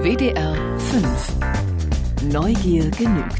WDR 5. Neugier genügt.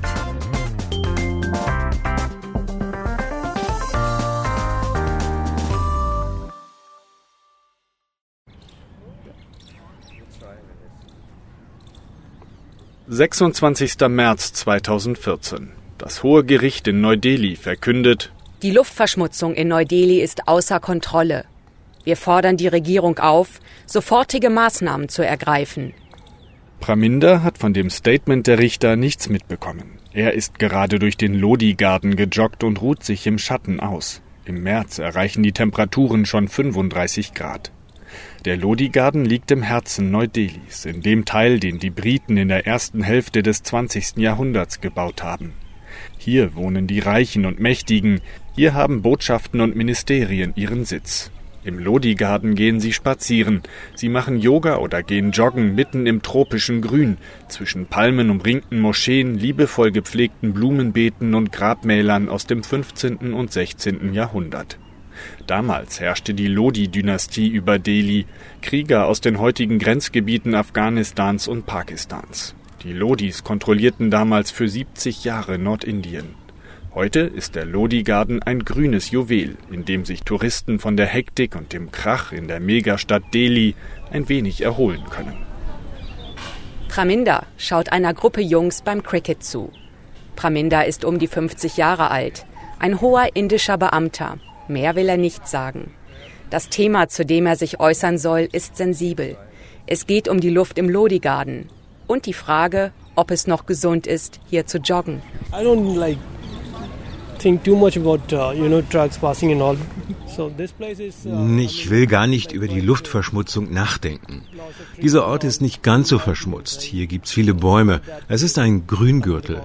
»26. März 2014. Das Hohe Gericht in Neu-Delhi verkündet: Die Luftverschmutzung in Neu-Delhi ist außer Kontrolle. Wir fordern die Regierung auf, sofortige Maßnahmen zu ergreifen.« Praminder hat von dem Statement der Richter nichts mitbekommen. Er ist gerade durch den Lodi-Garden gejoggt und ruht sich im Schatten aus. Im März erreichen die Temperaturen schon 35 Grad. Der Lodi-Garden liegt im Herzen Neu-Delhis, in dem Teil, den die Briten in der ersten Hälfte des 20. Jahrhunderts gebaut haben. Hier wohnen die Reichen und Mächtigen, hier haben Botschaften und Ministerien ihren Sitz. Im Lodi-Garden gehen sie spazieren, sie machen Yoga oder gehen joggen mitten im tropischen Grün, zwischen palmenumringten Moscheen, liebevoll gepflegten Blumenbeeten und Grabmälern aus dem 15. und 16. Jahrhundert. Damals herrschte die Lodi-Dynastie über Delhi, Krieger aus den heutigen Grenzgebieten Afghanistans und Pakistans. Die Lodis kontrollierten damals für 70 Jahre Nordindien. Heute ist der Lodi-Garden ein grünes Juwel, in dem sich Touristen von der Hektik und dem Krach in der Megastadt Delhi ein wenig erholen können. Praminder schaut einer Gruppe Jungs beim Cricket zu. Praminder ist um die 50 Jahre alt, ein hoher indischer Beamter. Mehr will er nicht sagen. Das Thema, zu dem er sich äußern soll, ist sensibel. Es geht um die Luft im Lodi-Garden und die Frage, ob es noch gesund ist, hier zu joggen. Ich will gar nicht über die Luftverschmutzung nachdenken. Dieser Ort ist nicht ganz so verschmutzt. Hier gibt's viele Bäume. Es ist ein Grüngürtel.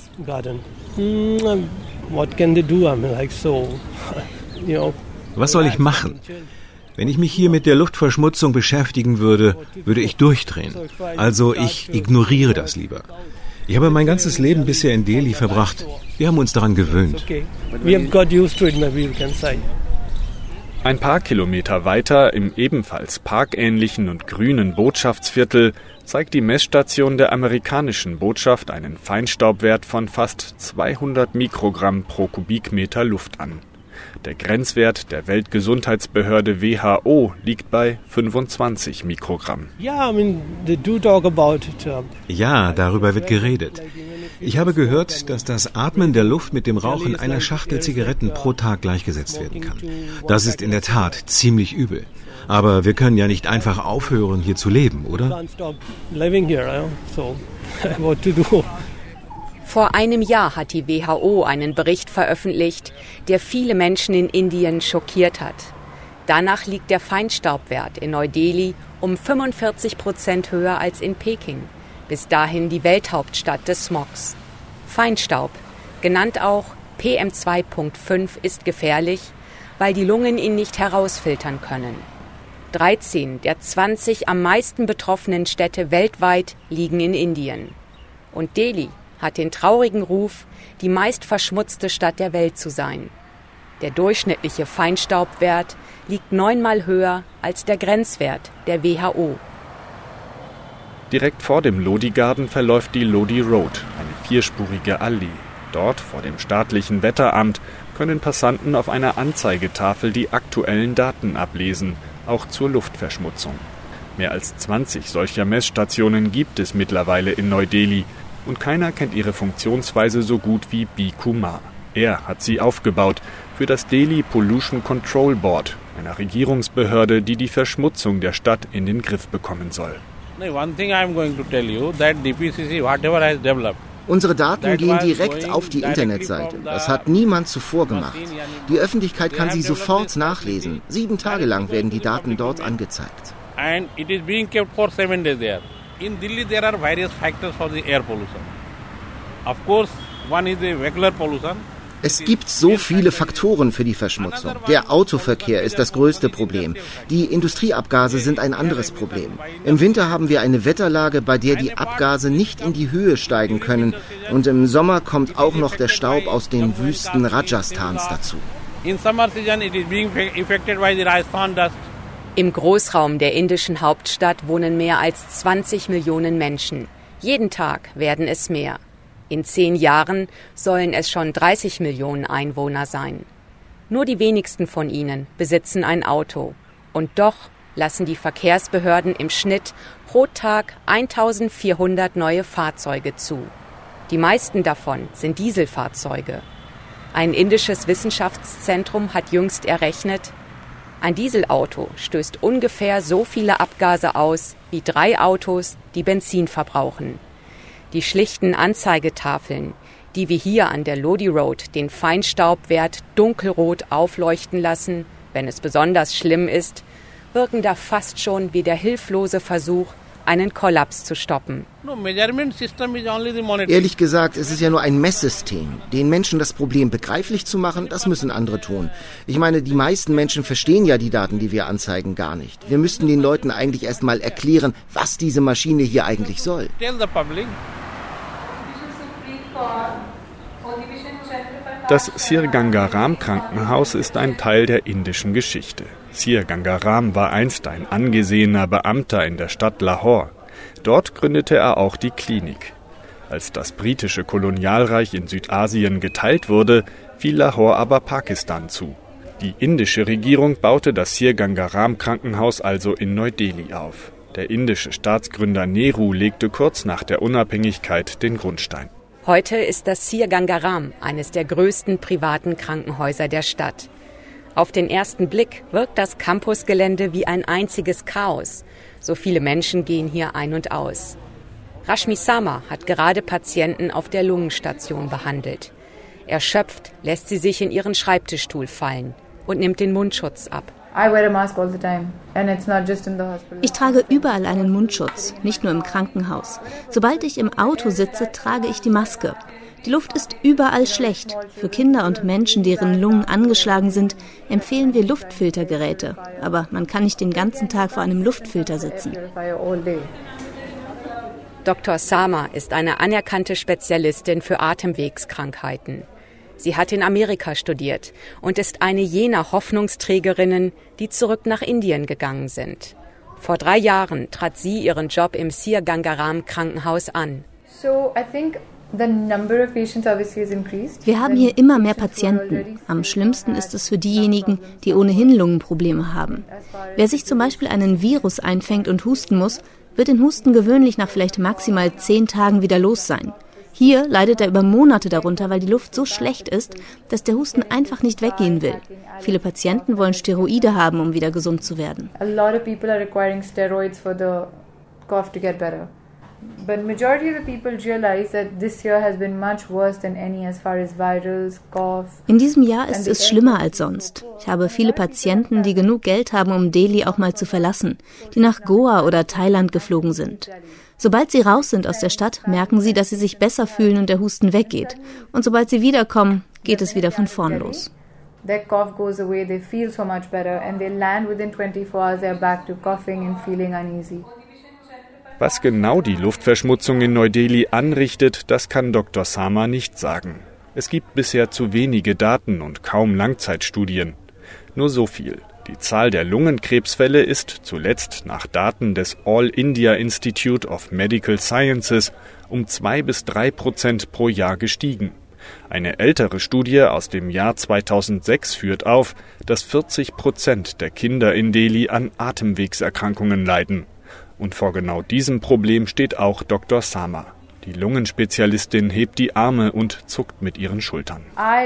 Was soll ich machen? Wenn ich mich hier mit der Luftverschmutzung beschäftigen würde, würde ich durchdrehen. Also ich ignoriere das lieber. Ich habe mein ganzes Leben bisher in Delhi verbracht. Wir haben uns daran gewöhnt. Ein paar Kilometer weiter, im ebenfalls parkähnlichen und grünen Botschaftsviertel, zeigt die Messstation der amerikanischen Botschaft einen Feinstaubwert von fast 200 Mikrogramm pro Kubikmeter Luft an. Der Grenzwert der Weltgesundheitsbehörde WHO liegt bei 25 Mikrogramm. Ja, darüber wird geredet. Ich habe gehört, dass das Atmen der Luft mit dem Rauchen einer Schachtel Zigaretten pro Tag gleichgesetzt werden kann. Das ist in der Tat ziemlich übel. Aber wir können ja nicht einfach aufhören, hier zu leben, oder? Vor einem Jahr hat die WHO einen Bericht veröffentlicht, der viele Menschen in Indien schockiert hat. Danach liegt der Feinstaubwert in Neu-Delhi um 45% höher als in Peking, bis dahin die Welthauptstadt des Smogs. Feinstaub, genannt auch PM2.5, ist gefährlich, weil die Lungen ihn nicht herausfiltern können. 13 der 20 am meisten betroffenen Städte weltweit liegen in Indien. Und Delhi hat den traurigen Ruf, die meist verschmutzte Stadt der Welt zu sein. Der durchschnittliche Feinstaubwert liegt 9-mal höher als der Grenzwert der WHO. Direkt vor dem Lodi-Garden verläuft die Lodi Road, eine 4-spurige Allee. Dort, vor dem staatlichen Wetteramt, können Passanten auf einer Anzeigetafel die aktuellen Daten ablesen, auch zur Luftverschmutzung. Mehr als 20 solcher Messstationen gibt es mittlerweile in Neu-Delhi, und keiner kennt ihre Funktionsweise so gut wie B. Kumar. Er hat sie aufgebaut für das Delhi Pollution Control Board, einer Regierungsbehörde, die die Verschmutzung der Stadt in den Griff bekommen soll. Unsere Daten gehen direkt auf die Internetseite. Das hat niemand zuvor gemacht. Die Öffentlichkeit kann sie sofort nachlesen. 7 Tage lang werden die Daten dort angezeigt. In Delhi, there are various factors for the air pollution. Of course, one is the regular pollution. Es gibt so viele Faktoren für die Verschmutzung. Der Autoverkehr ist das größte Problem. Die Industrieabgase sind ein anderes Problem. Im Winter haben wir eine Wetterlage, bei der die Abgase nicht in die Höhe steigen können. Und im Sommer kommt auch noch der Staub aus den Wüsten Rajasthans dazu. In summer season, it is being affected by the Rajasthan dust. Im Großraum der indischen Hauptstadt wohnen mehr als 20 Millionen Menschen. Jeden Tag werden es mehr. In 10 Jahren sollen es schon 30 Millionen Einwohner sein. Nur die wenigsten von ihnen besitzen ein Auto. Und doch lassen die Verkehrsbehörden im Schnitt pro Tag 1400 neue Fahrzeuge zu. Die meisten davon sind Dieselfahrzeuge. Ein indisches Wissenschaftszentrum hat jüngst errechnet, ein Dieselauto stößt ungefähr so viele Abgase aus wie 3 Autos, die Benzin verbrauchen. Die schlichten Anzeigetafeln, die wir hier an der Lodi Road den Feinstaubwert dunkelrot aufleuchten lassen, wenn es besonders schlimm ist, wirken da fast schon wie der hilflose Versuch, einen Kollaps zu stoppen. Ehrlich gesagt, es ist ja nur ein Messsystem. Den Menschen das Problem begreiflich zu machen, das müssen andere tun. Ich meine, die meisten Menschen verstehen ja die Daten, die wir anzeigen, gar nicht. Wir müssten den Leuten eigentlich erst mal erklären, was diese Maschine hier eigentlich soll. Das Sir Ganga Ram Krankenhaus ist ein Teil der indischen Geschichte. Sir Ganga Ram war einst ein angesehener Beamter in der Stadt Lahore. Dort gründete er auch die Klinik. Als das britische Kolonialreich in Südasien geteilt wurde, fiel Lahore aber Pakistan zu. Die indische Regierung baute das Sir Ganga Ram Krankenhaus also in Neu-Delhi auf. Der indische Staatsgründer Nehru legte kurz nach der Unabhängigkeit den Grundstein. Heute ist das Sir Ganga Ram eines der größten privaten Krankenhäuser der Stadt. Auf den ersten Blick wirkt das Campusgelände wie ein einziges Chaos. So viele Menschen gehen hier ein und aus. Rashmi Sama hat gerade Patienten auf der Lungenstation behandelt. Erschöpft lässt sie sich in ihren Schreibtischstuhl fallen und nimmt den Mundschutz ab. Ich trage überall einen Mundschutz, nicht nur im Krankenhaus. Sobald ich im Auto sitze, trage ich die Maske. Die Luft ist überall schlecht. Für Kinder und Menschen, deren Lungen angeschlagen sind, empfehlen wir Luftfiltergeräte. Aber man kann nicht den ganzen Tag vor einem Luftfilter sitzen. Dr. Sama ist eine anerkannte Spezialistin für Atemwegskrankheiten. Sie hat in Amerika studiert und ist eine jener Hoffnungsträgerinnen, die zurück nach Indien gegangen sind. Vor 3 Jahren trat sie ihren Job im Sir Ganga Ram Krankenhaus an. Wir haben hier immer mehr Patienten. Am schlimmsten ist es für diejenigen, die ohnehin Lungenprobleme haben. Wer sich zum Beispiel einen Virus einfängt und husten muss, wird den Husten gewöhnlich nach vielleicht maximal 10 Tagen wieder los sein. Hier leidet er über Monate darunter, weil die Luft so schlecht ist, dass der Husten einfach nicht weggehen will. Viele Patienten wollen Steroide haben, um wieder gesund zu werden. In diesem Jahr ist es schlimmer als sonst. Ich habe viele Patienten, die genug Geld haben, um Delhi auch mal zu verlassen, die nach Goa oder Thailand geflogen sind. Sobald sie raus sind aus der Stadt, merken sie, dass sie sich besser fühlen und der Husten weggeht. Und sobald sie wiederkommen, geht es wieder von vorn los. Their cough goes away, they feel so much better and they land within 24 hours, they're back to coughing and feeling uneasy. Was genau die Luftverschmutzung in Neu-Delhi anrichtet, das kann Dr. Sama nicht sagen. Es gibt bisher zu wenige Daten und kaum Langzeitstudien. Nur so viel. Die Zahl der Lungenkrebsfälle ist zuletzt nach Daten des All India Institute of Medical Sciences um 2-3% pro Jahr gestiegen. Eine ältere Studie aus dem Jahr 2006 führt auf, dass 40% der Kinder in Delhi an Atemwegserkrankungen leiden. Und vor genau diesem Problem steht auch Dr. Sama. Die Lungenspezialistin hebt die Arme und zuckt mit ihren Schultern.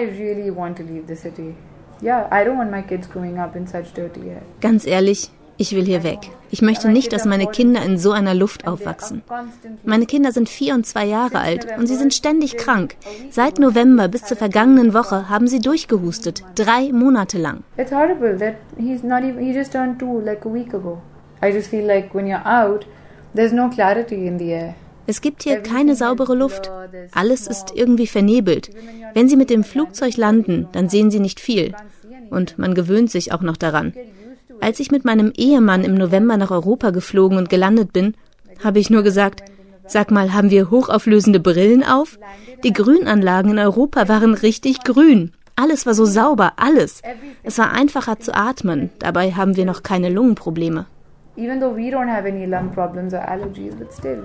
Ganz ehrlich, ich will hier weg. Ich möchte nicht, dass meine Kinder in so einer Luft aufwachsen. Meine Kinder sind 4 und 2 Jahre alt und sie sind ständig krank. Seit November bis zur vergangenen Woche haben sie durchgehustet, 3 Monate lang. It's horrible that he just turned 2 like a week ago. I just feel like when you're out, there's no clarity in the air. Es gibt hier keine saubere Luft. Alles ist irgendwie vernebelt. Wenn Sie mit dem Flugzeug landen, dann sehen Sie nicht viel. Und man gewöhnt sich auch noch daran. Als ich mit meinem Ehemann im November nach Europa geflogen und gelandet bin, habe ich nur gesagt, sag mal, haben wir hochauflösende Brillen auf? Die Grünanlagen in Europa waren richtig grün. Alles war so sauber, alles. Es war einfacher zu atmen. Dabei haben wir noch keine Lungenprobleme. Even though we don't have any lung problems or allergies, but still.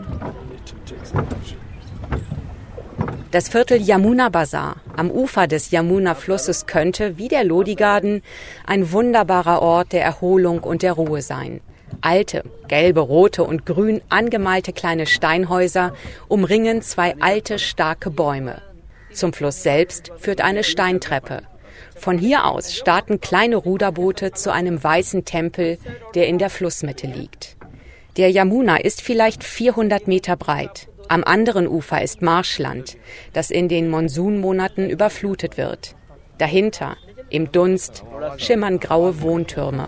Das Viertel Yamuna Bazar am Ufer des Yamuna-Flusses könnte, wie der Lodi Garden, ein wunderbarer Ort der Erholung und der Ruhe sein. Alte, gelbe, rote und grün angemalte kleine Steinhäuser umringen zwei alte, starke Bäume. Zum Fluss selbst führt eine Steintreppe. Von hier aus starten kleine Ruderboote zu einem weißen Tempel, der in der Flussmitte liegt. Der Yamuna ist vielleicht 400 Meter breit. Am anderen Ufer ist Marschland, das in den Monsunmonaten überflutet wird. Dahinter, im Dunst, schimmern graue Wohntürme.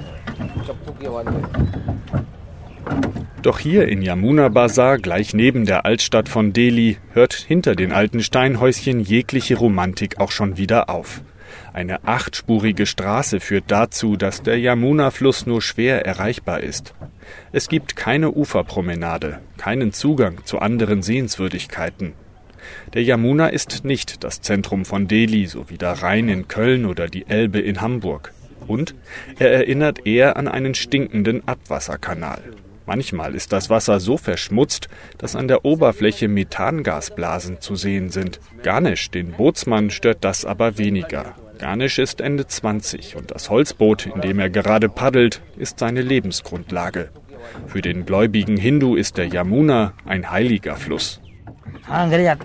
Doch hier in Yamuna Bazar, gleich neben der Altstadt von Delhi, hört hinter den alten Steinhäuschen jegliche Romantik auch schon wieder auf. Eine 8-spurige Straße führt dazu, dass der Yamuna-Fluss nur schwer erreichbar ist. Es gibt keine Uferpromenade, keinen Zugang zu anderen Sehenswürdigkeiten. Der Yamuna ist nicht das Zentrum von Delhi, so wie der Rhein in Köln oder die Elbe in Hamburg. Und er erinnert eher an einen stinkenden Abwasserkanal. Manchmal ist das Wasser so verschmutzt, dass an der Oberfläche Methangasblasen zu sehen sind. Ganesh, den Bootsmann, stört das aber weniger. Ganesh ist Ende 20 und das Holzboot, in dem er gerade paddelt, ist seine Lebensgrundlage. Für den gläubigen Hindu ist der Yamuna ein heiliger Fluss. Ja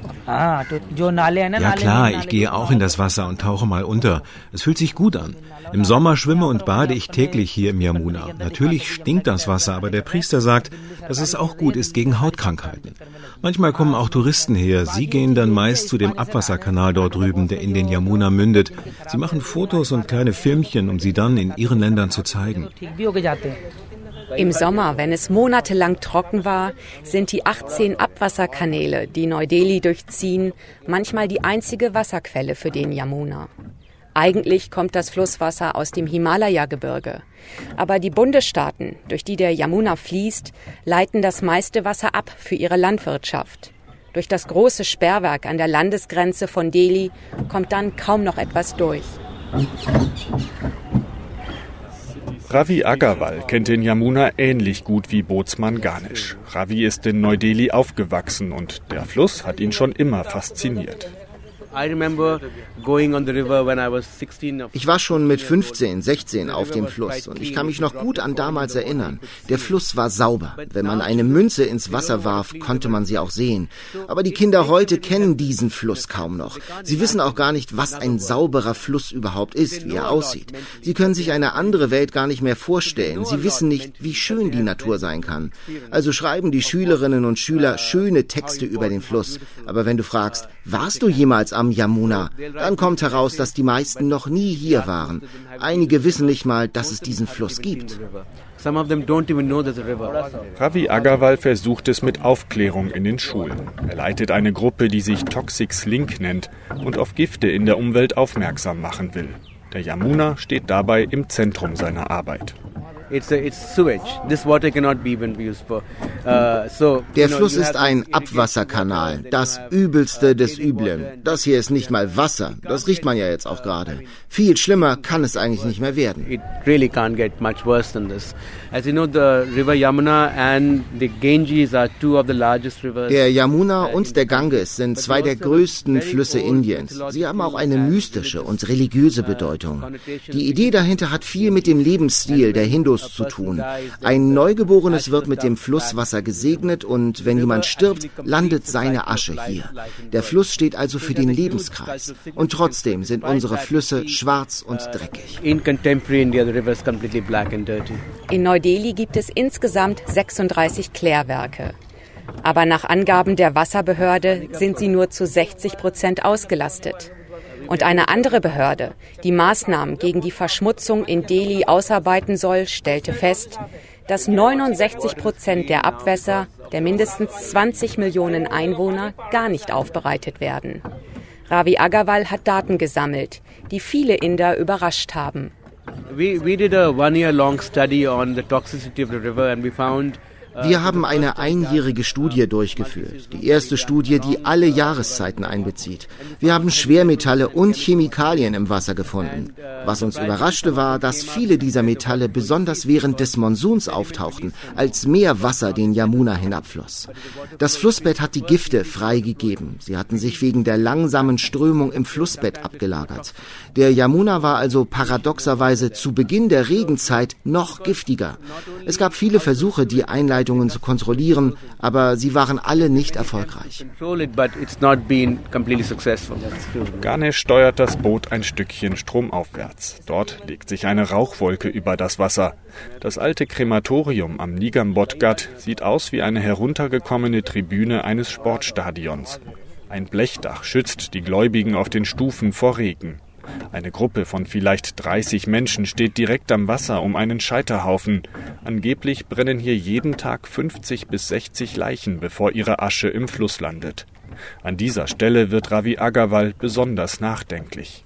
klar, ich gehe auch in das Wasser und tauche mal unter. Es fühlt sich gut an. Im Sommer schwimme und bade ich täglich hier im Yamuna. Natürlich stinkt das Wasser, aber der Priester sagt, dass es auch gut ist gegen Hautkrankheiten. Manchmal kommen auch Touristen her. Sie gehen dann meist zu dem Abwasserkanal dort drüben, der in den Yamuna mündet. Sie machen Fotos und kleine Filmchen, um sie dann in ihren Ländern zu zeigen. Im Sommer, wenn es monatelang trocken war, sind die 18 Abwasserkanäle, die Neu-Delhi durchziehen, manchmal die einzige Wasserquelle für den Yamuna. Eigentlich kommt das Flusswasser aus dem Himalaya-Gebirge. Aber die Bundesstaaten, durch die der Yamuna fließt, leiten das meiste Wasser ab für ihre Landwirtschaft. Durch das große Sperrwerk an der Landesgrenze von Delhi kommt dann kaum noch etwas durch. Ravi Agarwal kennt den Yamuna ähnlich gut wie Bootsmann Ganesh. Ravi ist in Neu-Delhi aufgewachsen und der Fluss hat ihn schon immer fasziniert. Ich war schon mit 15, 16 auf dem Fluss und ich kann mich noch gut an damals erinnern. Der Fluss war sauber. Wenn man eine Münze ins Wasser warf, konnte man sie auch sehen. Aber die Kinder heute kennen diesen Fluss kaum noch. Sie wissen auch gar nicht, was ein sauberer Fluss überhaupt ist, wie er aussieht. Sie können sich eine andere Welt gar nicht mehr vorstellen. Sie wissen nicht, wie schön die Natur sein kann. Also schreiben die Schülerinnen und Schüler schöne Texte über den Fluss. Aber wenn du fragst, warst du jemals am Yamuna, dann kommt heraus, dass die meisten noch nie hier waren. Einige wissen nicht mal, dass es diesen Fluss gibt. Ravi Agarwal versucht es mit Aufklärung in den Schulen. Er leitet eine Gruppe, die sich Toxics Link nennt und auf Gifte in der Umwelt aufmerksam machen will. Der Yamuna steht dabei im Zentrum seiner Arbeit. Der Fluss ist ein Abwasserkanal, das Übelste des Üblen. Das hier ist nicht mal Wasser, das riecht man ja jetzt auch gerade. Viel schlimmer kann es eigentlich nicht mehr werden. Der Yamuna und der Ganges sind zwei der größten Flüsse Indiens. Sie haben auch eine mystische und religiöse Bedeutung. Die Idee dahinter hat viel mit dem Lebensstil der Hindus zu tun. Ein Neugeborenes wird mit dem Flusswasser gesegnet und wenn jemand stirbt, landet seine Asche hier. Der Fluss steht also für den Lebenskreis. Und trotzdem sind unsere Flüsse schwarz und dreckig. In Neu-Delhi gibt es insgesamt 36 Klärwerke. Aber nach Angaben der Wasserbehörde sind sie nur zu 60% ausgelastet. Und eine andere Behörde, die Maßnahmen gegen die Verschmutzung in Delhi ausarbeiten soll, stellte fest, dass 69% der Abwässer der mindestens 20 Millionen Einwohner gar nicht aufbereitet werden. Ravi Agarwal hat Daten gesammelt, die viele Inder überrascht haben. We did a 1-year-long study on the toxicity of the river and we found Wir haben eine einjährige Studie durchgeführt. Die erste Studie, die alle Jahreszeiten einbezieht. Wir haben Schwermetalle und Chemikalien im Wasser gefunden. Was uns überraschte war, dass viele dieser Metalle besonders während des Monsuns auftauchten, als mehr Wasser den Yamuna hinabfloss. Das Flussbett hat die Gifte freigegeben. Sie hatten sich wegen der langsamen Strömung im Flussbett abgelagert. Der Yamuna war also paradoxerweise zu Beginn der Regenzeit noch giftiger. Es gab viele Versuche, die Einleitungen zu kontrollieren, aber sie waren alle nicht erfolgreich. Ganesh steuert das Boot ein Stückchen stromaufwärts. Dort legt sich eine Rauchwolke über das Wasser. Das alte Krematorium am Nigambot-Ghat sieht aus wie eine heruntergekommene Tribüne eines Sportstadions. Ein Blechdach schützt die Gläubigen auf den Stufen vor Regen. Eine Gruppe von vielleicht 30 Menschen steht direkt am Wasser um einen Scheiterhaufen. Angeblich brennen hier jeden Tag 50 bis 60 Leichen, bevor ihre Asche im Fluss landet. An dieser Stelle wird Ravi Agarwal besonders nachdenklich.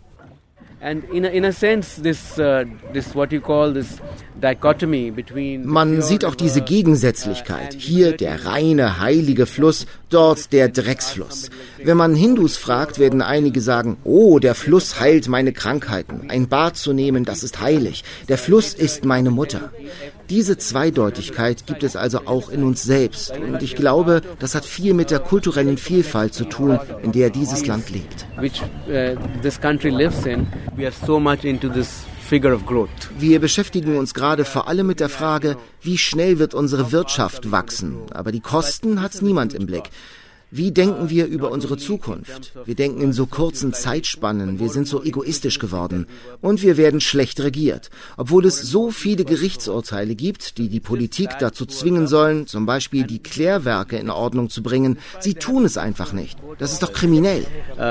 Man sieht auch diese Gegensätzlichkeit. Hier der reine, heilige Fluss, dort der Drecksfluss. Wenn man Hindus fragt, werden einige sagen, oh, der Fluss heilt meine Krankheiten. Ein Bad zu nehmen, das ist heilig. Der Fluss ist meine Mutter. Diese Zweideutigkeit gibt es also auch in uns selbst. Und ich glaube, das hat viel mit der kulturellen Vielfalt zu tun, in der dieses Land lebt. Wir beschäftigen uns gerade vor allem mit der Frage, wie schnell wird unsere Wirtschaft wachsen. Aber die Kosten hat niemand im Blick. Wie denken wir über unsere Zukunft? Wir denken in so kurzen Zeitspannen, wir sind so egoistisch geworden und wir werden schlecht regiert. Obwohl es so viele Gerichtsurteile gibt, die die Politik dazu zwingen sollen, zum Beispiel die Klärwerke in Ordnung zu bringen, sie tun es einfach nicht. Das ist doch kriminell.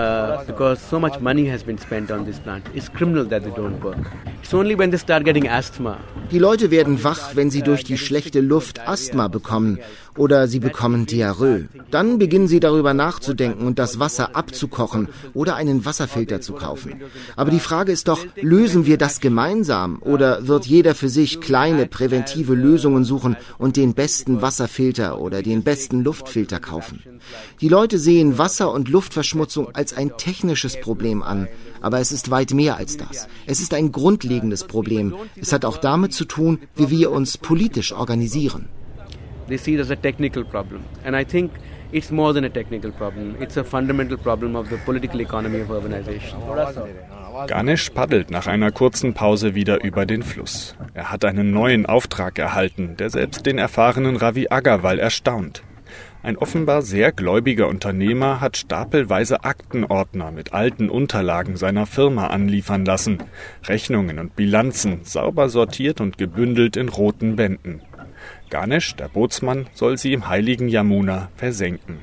Die Leute werden wach, wenn sie durch die schlechte Luft Asthma bekommen oder sie bekommen Diarrhoe. Dann beginnen sie darüber nachzudenken und das Wasser abzukochen oder einen Wasserfilter zu kaufen. Aber die Frage ist doch, lösen wir das gemeinsam oder wird jeder für sich kleine präventive Lösungen suchen und den besten Wasserfilter oder den besten Luftfilter kaufen? Die Leute sehen Wasser- und Luftverschmutzung als ein technisches Problem an, aber es ist weit mehr als das. Es ist ein grundlegendes Problem. Es hat auch damit zu tun, wie wir uns politisch organisieren. They see it as a technical problem. And I think it's more than a technical problem. It's a fundamental problem of the political economy of urbanization. Ganesh paddelt nach einer kurzen Pause wieder über den Fluss. Er hat einen neuen Auftrag erhalten, der selbst den erfahrenen Ravi Agarwal erstaunt. Ein offenbar sehr gläubiger Unternehmer hat stapelweise Aktenordner mit alten Unterlagen seiner Firma anliefern lassen. Rechnungen und Bilanzen, sauber sortiert und gebündelt in roten Bänden. Ganesh, der Bootsmann, soll sie im heiligen Yamuna versenken.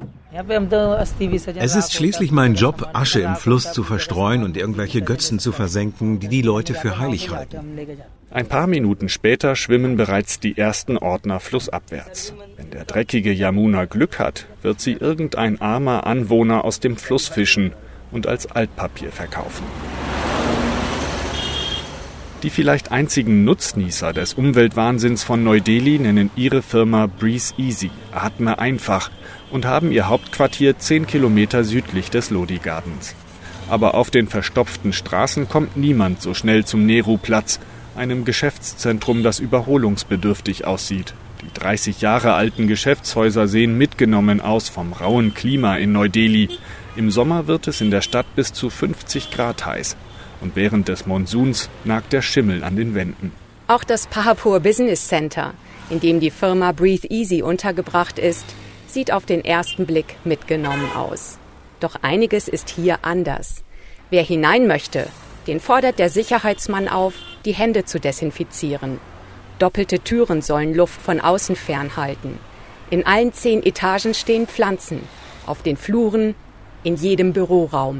Es ist schließlich mein Job, Asche im Fluss zu verstreuen und irgendwelche Götzen zu versenken, die die Leute für heilig halten. Ein paar Minuten später schwimmen bereits die ersten Ordner flussabwärts. Wenn der dreckige Yamuna Glück hat, wird sie irgendein armer Anwohner aus dem Fluss fischen und als Altpapier verkaufen. Die vielleicht einzigen Nutznießer des Umweltwahnsinns von Neu-Delhi nennen ihre Firma Breathe Easy, atme einfach, und haben ihr Hauptquartier 10 Kilometer südlich des Lodi Gardens. Aber auf den verstopften Straßen kommt niemand so schnell zum Nehru-Platz, einem Geschäftszentrum, das überholungsbedürftig aussieht. Die 30 Jahre alten Geschäftshäuser sehen mitgenommen aus vom rauen Klima in Neu-Delhi. Im Sommer wird es in der Stadt bis zu 50 Grad heiß. Und während des Monsuns nagt der Schimmel an den Wänden. Auch das Pahapur Business Center, in dem die Firma Breathe Easy untergebracht ist, sieht auf den ersten Blick mitgenommen aus. Doch einiges ist hier anders. Wer hinein möchte, den fordert der Sicherheitsmann auf, die Hände zu desinfizieren. Doppelte Türen sollen Luft von außen fernhalten. In allen 10 Etagen stehen Pflanzen, auf den Fluren, in jedem Büroraum.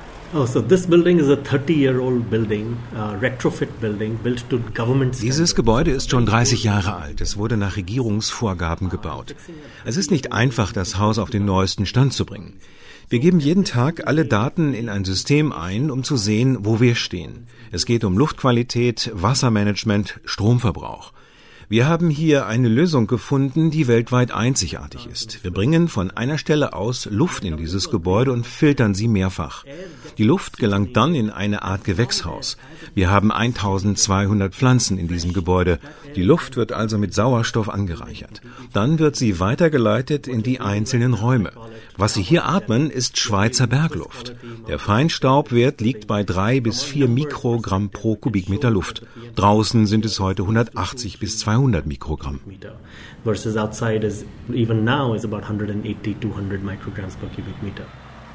Dieses Gebäude ist schon 30 Jahre alt. Es wurde nach Regierungsvorgaben gebaut. Es ist nicht einfach, das Haus auf den neuesten Stand zu bringen. Wir geben jeden Tag alle Daten in ein System ein, um zu sehen, wo wir stehen. Es geht um Luftqualität, Wassermanagement, Stromverbrauch. Wir haben hier eine Lösung gefunden, die weltweit einzigartig ist. Wir bringen von einer Stelle aus Luft in dieses Gebäude und filtern sie mehrfach. Die Luft gelangt dann in eine Art Gewächshaus. Wir haben 1200 Pflanzen in diesem Gebäude. Die Luft wird also mit Sauerstoff angereichert. Dann wird sie weitergeleitet in die einzelnen Räume. Was Sie hier atmen, ist Schweizer Bergluft. Der Feinstaubwert liegt bei 3 bis 4 Mikrogramm pro Kubikmeter Luft. Draußen sind es heute 180 bis 200 Mikrogramm. Versus outside is even now is about 180 200 micrograms per cubic meter.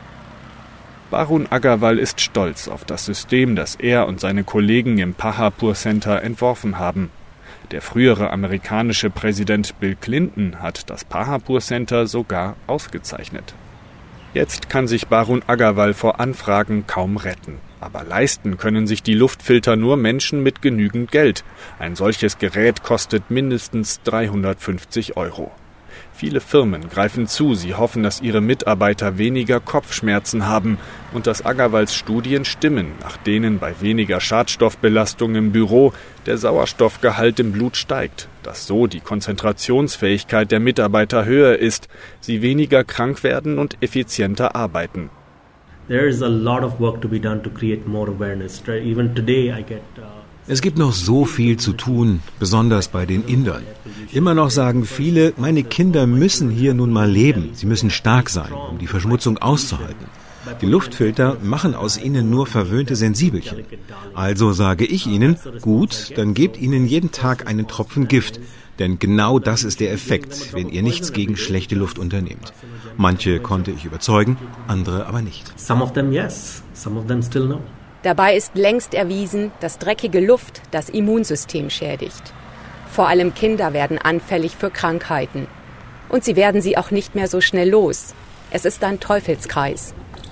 Barun Agarwal ist stolz auf das System, das er und seine Kollegen im Paharpur Center entworfen haben. Der frühere amerikanische Präsident Bill Clinton hat das Paharpur Center sogar ausgezeichnet. Jetzt kann sich Barun Agarwal vor Anfragen kaum retten. Aber leisten können sich die Luftfilter nur Menschen mit genügend Geld. Ein solches Gerät kostet mindestens 350 €. Viele Firmen greifen zu, sie hoffen, dass ihre Mitarbeiter weniger Kopfschmerzen haben und dass Agarwals Studien stimmen, nach denen bei weniger Schadstoffbelastung im Büro der Sauerstoffgehalt im Blut steigt, dass so die Konzentrationsfähigkeit der Mitarbeiter höher ist, sie weniger krank werden und effizienter arbeiten. There is a lot of work to be done to create more awareness. Even today I get Es gibt noch so viel zu tun, besonders bei den Indern. Immer noch sagen viele, meine Kinder müssen hier nun mal leben. Sie müssen stark sein, um die Verschmutzung auszuhalten. Die Luftfilter machen aus ihnen nur verwöhnte Sensibelchen. Also sage ich ihnen, gut, dann gebt ihnen jeden Tag einen Tropfen Gift. Denn genau das ist der Effekt, wenn ihr nichts gegen schlechte Luft unternehmt. Manche konnte ich überzeugen, andere aber nicht. Some of them yes, some of them still no. Dabei ist längst erwiesen, dass dreckige Luft das Immunsystem schädigt. Vor allem Kinder werden anfällig für Krankheiten. Und sie werden sie auch nicht mehr so schnell los. Es ist ein Teufelskreis.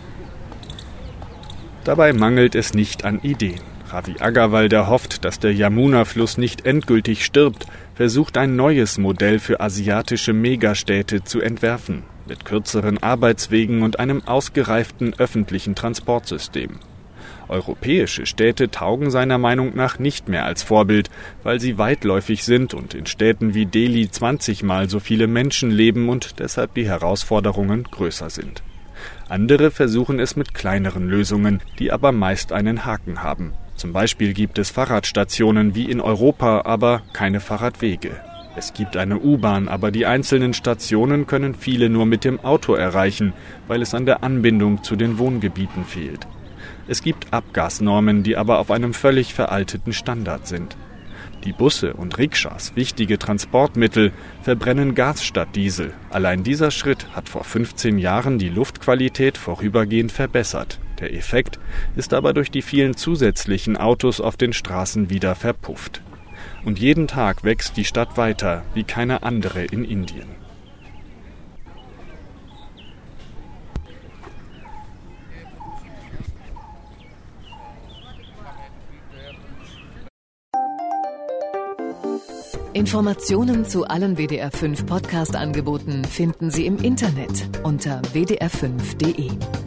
Dabei mangelt es nicht an Ideen. Ravi Agarwal, der hofft, dass der Yamuna-Fluss nicht endgültig stirbt, versucht ein neues Modell für asiatische Megastädte zu entwerfen, mit kürzeren Arbeitswegen und einem ausgereiften öffentlichen Transportsystem. Europäische Städte taugen seiner Meinung nach nicht mehr als Vorbild, weil sie weitläufig sind und in Städten wie Delhi 20-mal so viele Menschen leben und deshalb die Herausforderungen größer sind. Andere versuchen es mit kleineren Lösungen, die aber meist einen Haken haben. Zum Beispiel gibt es Fahrradstationen wie in Europa, aber keine Fahrradwege. Es gibt eine U-Bahn, aber die einzelnen Stationen können viele nur mit dem Auto erreichen, weil es an der Anbindung zu den Wohngebieten fehlt. Es gibt Abgasnormen, die aber auf einem völlig veralteten Standard sind. Die Busse und Rikschas, wichtige Transportmittel, verbrennen Gas statt Diesel. Allein dieser Schritt hat vor 15 Jahren die Luftqualität vorübergehend verbessert. Der Effekt ist aber durch die vielen zusätzlichen Autos auf den Straßen wieder verpufft. Und jeden Tag wächst die Stadt weiter, wie keine andere in Indien. Informationen zu allen WDR 5 Podcast-Angeboten finden Sie im Internet unter wdr5.de.